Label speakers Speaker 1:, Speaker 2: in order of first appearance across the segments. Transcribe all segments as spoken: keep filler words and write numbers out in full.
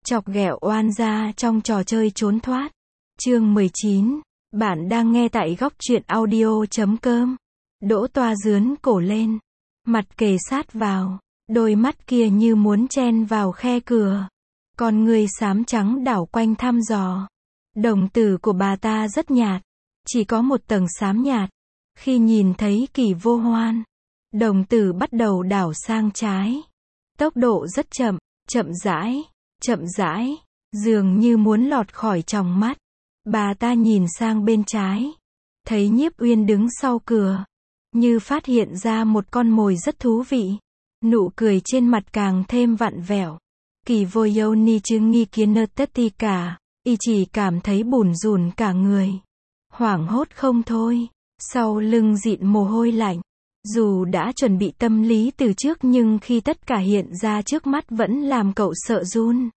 Speaker 1: Chọc ghẹo oan gia trong trò chơi trốn thoát. Chương mười chín. Bạn đang nghe tại góc truyện audio chấm com. Đỗ Toa dướn cổ lên, mặt kề sát vào, đôi mắt kia như muốn chen vào khe cửa. Con người xám trắng đảo quanh thăm dò. Đồng tử của bà ta rất nhạt, chỉ có một tầng xám nhạt. Khi nhìn thấy Kỳ Vô Hoan, đồng tử bắt đầu đảo sang trái. Tốc độ rất chậm, chậm rãi, chậm rãi, dường như muốn lọt khỏi tròng mắt. Bà ta nhìn sang bên trái, thấy Nhiếp Uyên đứng sau cửa, như phát hiện ra một con mồi rất thú vị. Nụ cười trên mặt càng thêm vặn vẹo. Kỳ Vô Yêu Ni chứ nghi kiến nơ tất ti cả, y chỉ cảm thấy bủn rủn cả người. Hoảng hốt không thôi, sau lưng dịn mồ hôi lạnh. Dù đã chuẩn bị tâm lý từ trước nhưng khi tất cả hiện ra trước mắt vẫn làm cậu sợ run.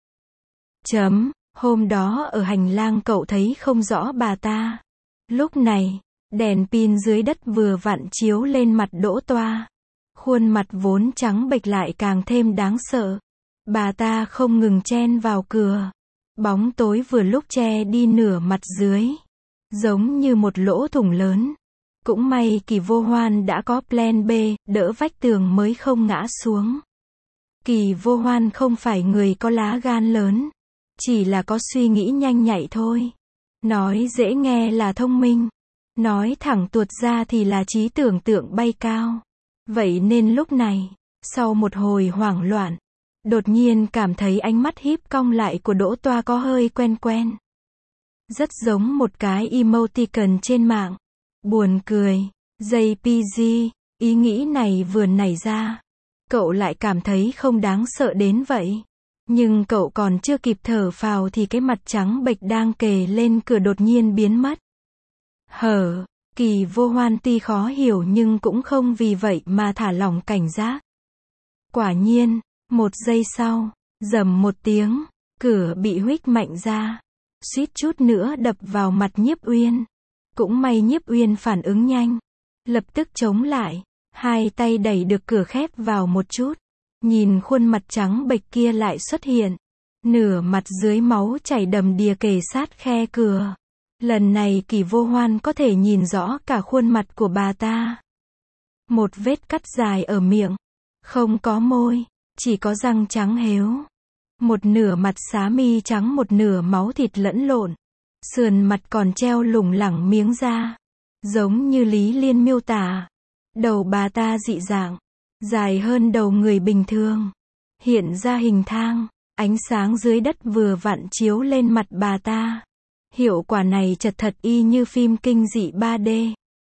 Speaker 1: Chấm, hôm đó ở hành lang cậu thấy không rõ bà ta. Lúc này, đèn pin dưới đất vừa vặn chiếu lên mặt Đỗ Toa. Khuôn mặt vốn trắng bệch lại càng thêm đáng sợ. Bà ta không ngừng chen vào cửa. Bóng tối vừa lúc che đi nửa mặt dưới, giống như một lỗ thủng lớn. Cũng may Kỳ Vô Hoan đã có plan B, đỡ vách tường mới không ngã xuống. Kỳ Vô Hoan không phải người có lá gan lớn, chỉ là có suy nghĩ nhanh nhạy thôi. Nói dễ nghe là thông minh, nói thẳng tuột ra thì là trí tưởng tượng bay cao. Vậy nên lúc này, sau một hồi hoảng loạn, đột nhiên cảm thấy ánh mắt híp cong lại của Đỗ Toa có hơi quen quen. Rất giống một cái emoticon trên mạng. Buồn cười, jay pê giê, ý nghĩ này vừa nảy ra. Cậu lại cảm thấy không đáng sợ đến vậy. Nhưng cậu còn chưa kịp thở phào thì cái mặt trắng bệch đang kề lên cửa đột nhiên biến mất. Hở, Kỳ Vô Hoan tuy khó hiểu nhưng cũng không vì vậy mà thả lỏng cảnh giác. Quả nhiên, một giây sau, rầm một tiếng, cửa bị huých mạnh ra. Suýt chút nữa đập vào mặt Nhiếp Uyên. Cũng may Nhiếp Uyên phản ứng nhanh, lập tức chống lại, hai tay đẩy được cửa khép vào một chút. Nhìn khuôn mặt trắng bệch kia lại xuất hiện, nửa mặt dưới máu chảy đầm đìa kề sát khe cửa. Lần này Kỳ Vô Hoan có thể nhìn rõ cả khuôn mặt của bà ta. Một vết cắt dài ở miệng, không có môi, chỉ có răng trắng héo. Một nửa mặt xá mi trắng, một nửa máu thịt lẫn lộn. Sườn mặt còn treo lủng lẳng miếng da, giống như Lý Liên miêu tả. Đầu bà ta dị dạng, dài hơn đầu người bình thường, hiện ra hình thang. Ánh sáng dưới đất vừa vặn chiếu lên mặt bà ta. Hiệu quả này chật thật y như phim kinh dị ba D.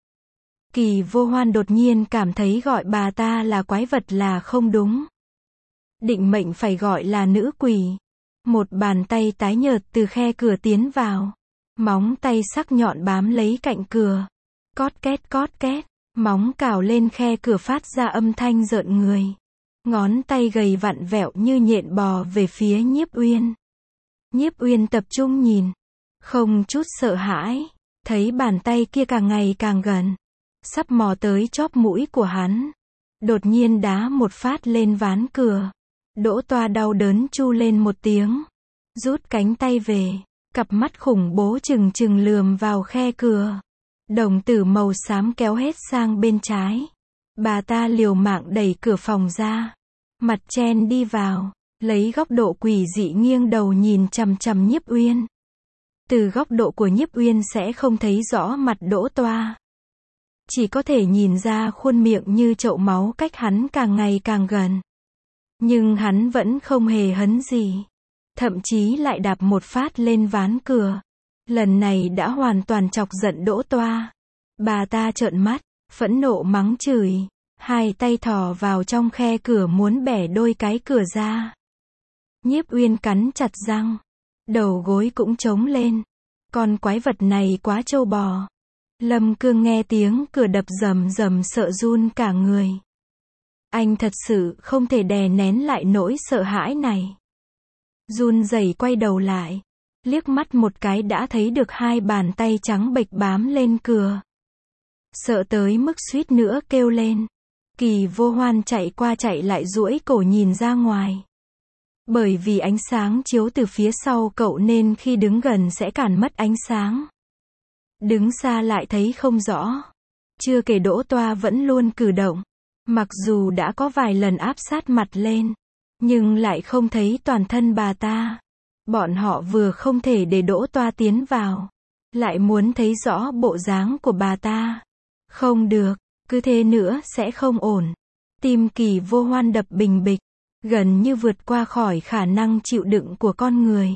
Speaker 1: Kỳ Vô Hoan đột nhiên cảm thấy gọi bà ta là quái vật là không đúng. Định mệnh phải gọi là nữ quỷ. Một bàn tay tái nhợt từ khe cửa tiến vào. Móng tay sắc nhọn bám lấy cạnh cửa. Cót két cót két, móng cào lên khe cửa phát ra âm thanh rợn người. Ngón tay gầy vặn vẹo như nhện bò về phía Nhiếp Uyên. Nhiếp Uyên tập trung nhìn, không chút sợ hãi, thấy bàn tay kia càng ngày càng gần, sắp mò tới chóp mũi của hắn. Đột nhiên đá một phát lên ván cửa. Đỗ Toa đau đớn chu lên một tiếng, rút cánh tay về. Cặp mắt khủng bố trừng trừng lườm vào khe cửa. Đồng tử màu xám kéo hết sang bên trái. Bà ta liều mạng đẩy cửa phòng ra. Mặt chen đi vào, lấy góc độ quỷ dị nghiêng đầu nhìn chằm chằm Nhiếp Uyên. Từ góc độ của Nhiếp Uyên sẽ không thấy rõ mặt Đỗ Toa. Chỉ có thể nhìn ra khuôn miệng như chậu máu cách hắn càng ngày càng gần. Nhưng hắn vẫn không hề hấn gì. Thậm chí lại đạp một phát lên ván cửa. Lần này đã hoàn toàn chọc giận Đỗ Toa. Bà ta trợn mắt, phẫn nộ mắng chửi. Hai tay thò vào trong khe cửa muốn bẻ đôi cái cửa ra. Nhiếp Uyên cắn chặt răng. Đầu gối cũng trống lên. Con quái vật này quá trâu bò. Lâm Cương nghe tiếng cửa đập rầm rầm sợ run cả người. Anh thật sự không thể đè nén lại nỗi sợ hãi này. Run rẩy quay đầu lại, liếc mắt một cái đã thấy được hai bàn tay trắng bệch bám lên cửa. Sợ tới mức suýt nữa kêu lên. Kỳ Vô Hoan chạy qua chạy lại duỗi cổ nhìn ra ngoài. Bởi vì ánh sáng chiếu từ phía sau cậu nên khi đứng gần sẽ cản mất ánh sáng. Đứng xa lại thấy không rõ. Chưa kể Đỗ Toa vẫn luôn cử động. Mặc dù đã có vài lần áp sát mặt lên, nhưng lại không thấy toàn thân bà ta. Bọn họ vừa không thể để Đỗ Toa tiến vào, lại muốn thấy rõ bộ dáng của bà ta. Không được, cứ thế nữa sẽ không ổn. Tim Kỳ Vô Hoan đập bình bịch, gần như vượt qua khỏi khả năng chịu đựng của con người.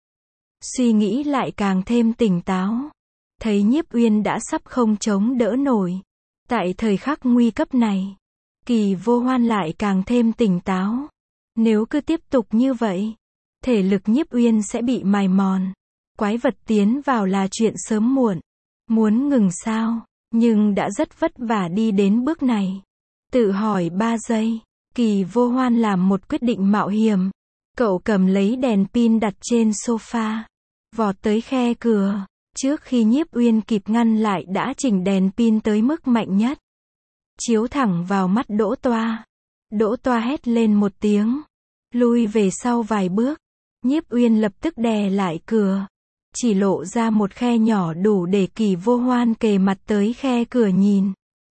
Speaker 1: Suy nghĩ lại càng thêm tỉnh táo. Thấy Nhiếp Uyên đã sắp không chống đỡ nổi. Tại thời khắc nguy cấp này, Kỳ Vô Hoan lại càng thêm tỉnh táo. Nếu cứ tiếp tục như vậy, thể lực Nhiếp Uyên sẽ bị mài mòn. Quái vật tiến vào là chuyện sớm muộn. Muốn ngừng sao, nhưng đã rất vất vả đi đến bước này. Tự hỏi ba giây, Kỳ Vô Hoan làm một quyết định mạo hiểm. Cậu cầm lấy đèn pin đặt trên sofa, vọt tới khe cửa. Trước khi Nhiếp Uyên kịp ngăn lại đã chỉnh đèn pin tới mức mạnh nhất. Chiếu thẳng vào mắt Đỗ Toa. Đỗ Toa hét lên một tiếng, lui về sau vài bước. Nhiếp Uyên lập tức đè lại cửa, chỉ lộ ra một khe nhỏ đủ để Kỳ Vô Hoan kề mặt tới khe cửa nhìn.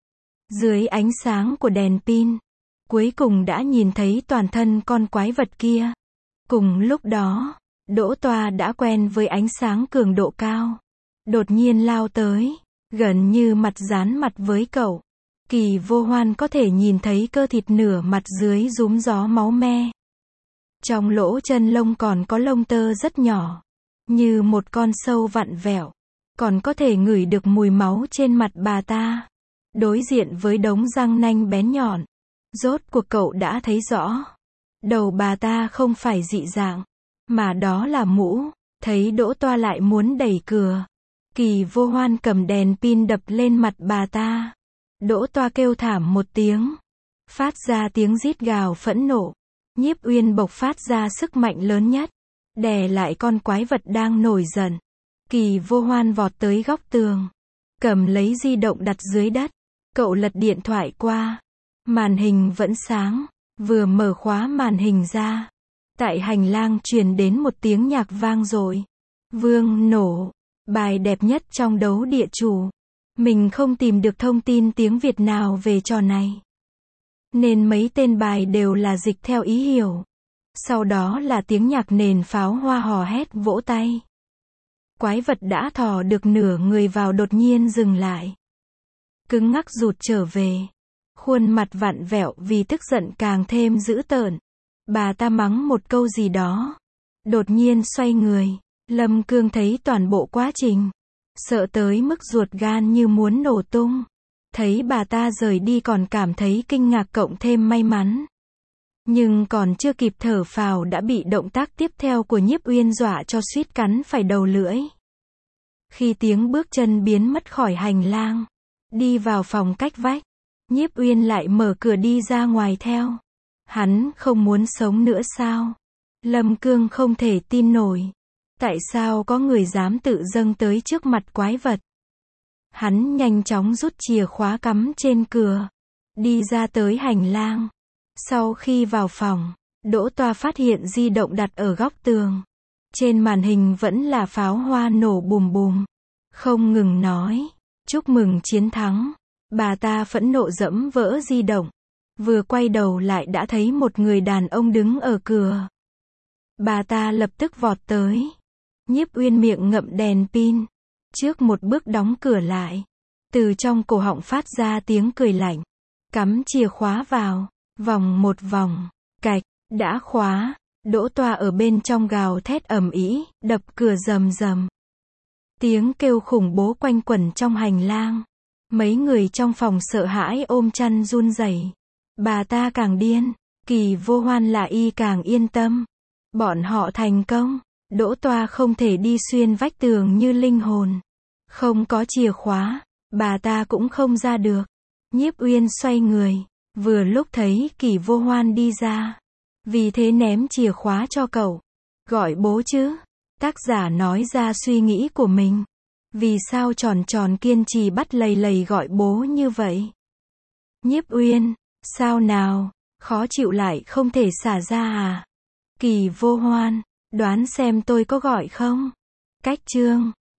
Speaker 1: Dưới ánh sáng của đèn pin, cuối cùng đã nhìn thấy toàn thân con quái vật kia. Cùng lúc đó, Đỗ Toa đã quen với ánh sáng cường độ cao. Đột nhiên lao tới, gần như mặt dán mặt với cậu. Kỳ Vô Hoan có thể nhìn thấy cơ thịt nửa mặt dưới rúm gió máu me. Trong lỗ chân lông còn có lông tơ rất nhỏ, như một con sâu vặn vẹo. Còn có thể ngửi được mùi máu trên mặt bà ta. Đối diện với đống răng nanh bén nhọn, rốt cuộc cậu đã thấy rõ. Đầu bà ta không phải dị dạng, mà đó là mũ. Thấy Đỗ Toa lại muốn đẩy cửa, Kỳ Vô Hoan cầm đèn pin đập lên mặt bà ta. Đỗ Toa kêu thảm một tiếng, phát ra tiếng rít gào phẫn nộ. Nhiếp Uyên bộc phát ra sức mạnh lớn nhất, đè lại con quái vật đang nổi giận. Kỳ Vô Hoan vọt tới góc tường, cầm lấy di động đặt dưới đất. Cậu lật điện thoại qua, màn hình vẫn sáng, vừa mở khóa màn hình ra. Tại hành lang truyền đến một tiếng nhạc vang dội. Vương nổ, bài đẹp nhất trong đấu địa chủ. Mình không tìm được thông tin tiếng Việt nào về trò này, nên mấy tên bài đều là dịch theo ý hiểu. Sau đó là tiếng nhạc nền pháo hoa hò hét vỗ tay. Quái vật đã thò được nửa người vào đột nhiên dừng lại. Cứng ngắc rụt trở về. Khuôn mặt vặn vẹo vì tức giận càng thêm dữ tợn. Bà ta mắng một câu gì đó. Đột nhiên xoay người. Lâm Cương thấy toàn bộ quá trình, sợ tới mức ruột gan như muốn nổ tung. Thấy bà ta rời đi còn cảm thấy kinh ngạc cộng thêm may mắn. Nhưng còn chưa kịp thở phào đã bị động tác tiếp theo của Nhiếp Uyên dọa cho suýt cắn phải đầu lưỡi. Khi tiếng bước chân biến mất khỏi hành lang, đi vào phòng cách vách, Nhiếp Uyên lại mở cửa đi ra ngoài theo. Hắn không muốn sống nữa sao? Lâm Cương không thể tin nổi. Tại sao có người dám tự dâng tới trước mặt quái vật? Hắn nhanh chóng rút chìa khóa cắm trên cửa, đi ra tới hành lang. Sau khi vào phòng, Đỗ Toa phát hiện di động đặt ở góc tường. Trên màn hình vẫn là pháo hoa nổ bùm bùm. Không ngừng nói, chúc mừng chiến thắng. Bà ta phẫn nộ dẫm vỡ di động. Vừa quay đầu lại đã thấy một người đàn ông đứng ở cửa. Bà ta lập tức vọt tới. Nhiếp Uyên miệng ngậm đèn pin, trước một bước đóng cửa lại. Từ trong cổ họng phát ra tiếng cười lạnh. Cắm chìa khóa vào, vòng một vòng, cạch, đã khóa. Đỗ Toa ở bên trong gào thét ầm ĩ, đập cửa rầm rầm. Tiếng kêu khủng bố quanh quẩn trong hành lang. Mấy người trong phòng sợ hãi ôm chăn run rẩy. Bà ta càng điên, Kỳ Vô Hoan là y càng yên tâm. Bọn họ thành công. Đỗ Toa không thể đi xuyên vách tường như linh hồn. Không có chìa khóa, bà ta cũng không ra được. Nhiếp Uyên xoay người, vừa lúc thấy Kỳ Vô Hoan đi ra. Vì thế ném chìa khóa cho cậu. Gọi bố chứ. Tác giả nói ra suy nghĩ của mình. Vì sao tròn tròn kiên trì bắt lầy lầy gọi bố như vậy? Nhiếp Uyên, sao nào, khó chịu lại không thể xả ra à? Kỳ vô hoan, đoán xem tôi có gọi không? Cách chương.